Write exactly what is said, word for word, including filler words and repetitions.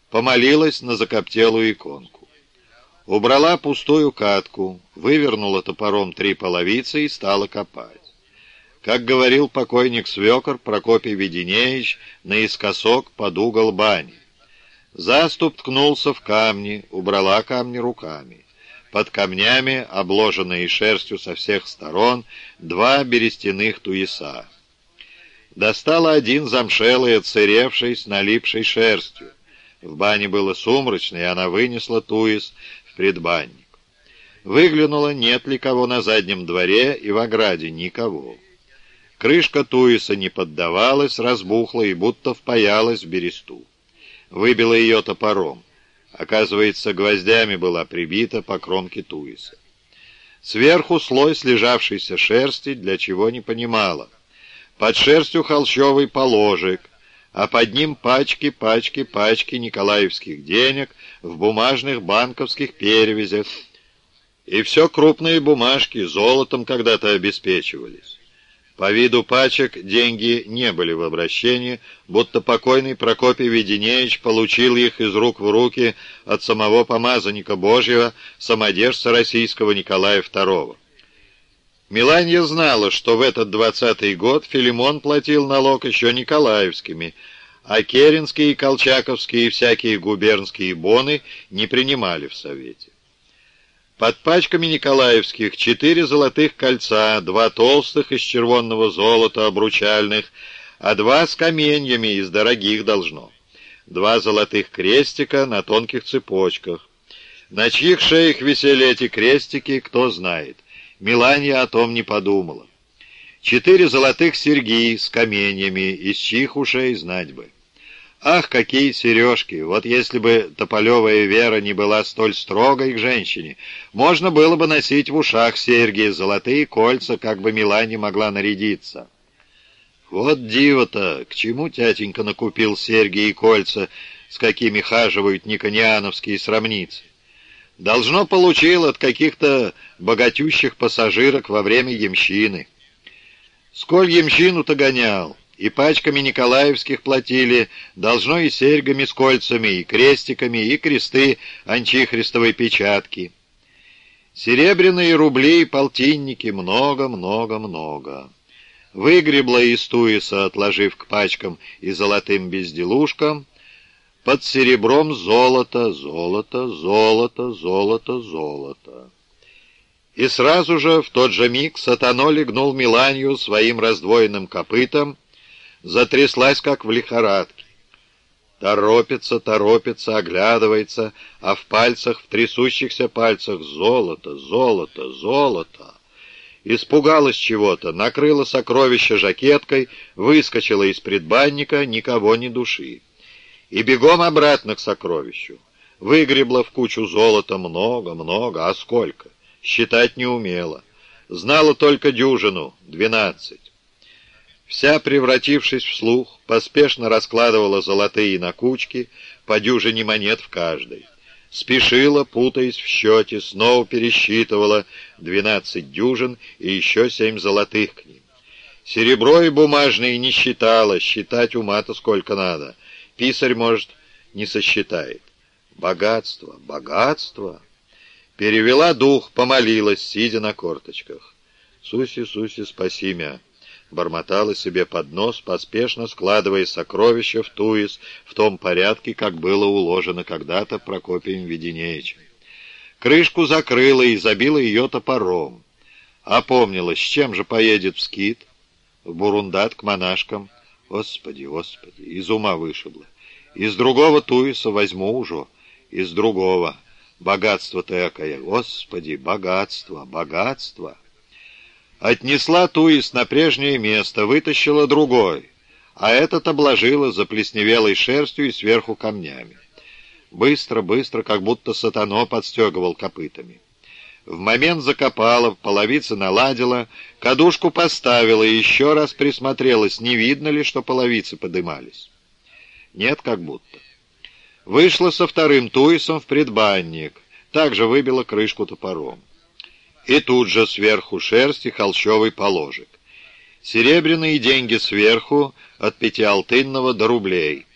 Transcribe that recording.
помолилась на закоптелую иконку. Убрала пустую катку, вывернула топором три половицы и стала копать. Как говорил покойник свекор Прокопий Веденеевич, наискосок под угол бани. Заступ ткнулся в камни, убрала камни руками. Под камнями, обложенные шерстью со всех сторон, два берестяных туеса. Достала один замшелый, отсыревший, с налипшей шерстью. В бане было сумрачно, и она вынесла туес в предбанник. Выглянула, нет ли кого на заднем дворе, и в ограде никого. Крышка туеса не поддавалась, разбухла и будто впаялась в бересту. Выбила ее топором. Оказывается, гвоздями была прибита по кромке туеса. Сверху слой слежавшейся шерсти, для чего не понимала. Под шерстью холщовый положек, а под ним пачки, пачки, пачки николаевских денег в бумажных банковских перевязях. И все крупные бумажки золотом когда-то обеспечивались. По виду пачек деньги не были в обращении, будто покойный Прокопий Веденеевич получил их из рук в руки от самого помазанника Божьего, самодержца российского Николая второго. Меланья знала, что в этот двадцатый год Филимон платил налог еще николаевскими, а керенские, колчаковские и всякие губернские боны не принимали в совете. Под пачками николаевских четыре золотых кольца, два толстых из червонного золота обручальных, а два с каменьями из дорогих должно. Два золотых крестика на тонких цепочках. На чьих шеях висели эти крестики, кто знает. Меланья о том не подумала. Четыре золотых серьги с каменьями, из чьих ушей знать бы. Ах, какие сережки! Вот если бы Тополевая Вера не была столь строгой к женщине, можно было бы носить в ушах серьги, золотые кольца, как бы Меланья могла нарядиться. Вот диво-то, к чему тятенька накупил серьги и кольца, с какими хаживают никониановские срамницы? Должно, получил от каких-то богатющих пассажирок во время ямщины. Сколь ямщину-то гонял, и пачками николаевских платили, должно и серьгами с кольцами, и крестиками, и кресты анчихристовой печатки. Серебряные рубли и полтинники, много-много-много. Выгребла из туеса, отложив к пачкам и золотым безделушкам, под серебром золото, золото, золото, золото, золото. И сразу же, в тот же миг, сатано легнул Меланью своим раздвоенным копытом, затряслась, как в лихорадке. Торопится, торопится, оглядывается, а в пальцах, в трясущихся пальцах золото, золото, золото. Испугалась чего-то, накрыла сокровище жакеткой, выскочила из предбанника, никого ни души. И бегом обратно к сокровищу. Выгребла в кучу золота много, много, а сколько? Считать не умела. Знала только дюжину, двенадцать. Вся, превратившись в слух, поспешно раскладывала золотые на кучки, по дюжине монет в каждой. Спешила, путаясь в счете, снова пересчитывала двенадцать дюжин и еще семь золотых к ним. Серебро и бумажные не считала, считать ума-то сколько надо. Писарь, может, не сосчитает. Богатство, богатство. Перевела дух, помолилась, сидя на корточках. «Суси, Суси, спаси мя!» Бормотала себе под нос, поспешно складывая сокровища в туес в том порядке, как было уложено когда-то Прокопием Веденеевичем. Крышку закрыла и забила ее топором. Опомнилась, с чем же поедет в скит? В Бурундат к монашкам. Господи, Господи, из ума вышибло. Из другого туеса возьму уже, из другого. Богатство-то экое, Господи, богатство, богатство. Отнесла туес на прежнее место, вытащила другой, а этот обложила заплесневелой шерстью и сверху камнями. Быстро, быстро, как будто сатано подстегивал копытами. В момент закопала, половицы наладила, кадушку поставила и еще раз присмотрелась, не видно ли, что половицы подымались. Нет, как будто. Вышла со вторым туесом в предбанник, также выбила крышку топором. И тут же сверху шерсть и холщовый положек. Серебряные деньги сверху, от пятиалтынного до рублей.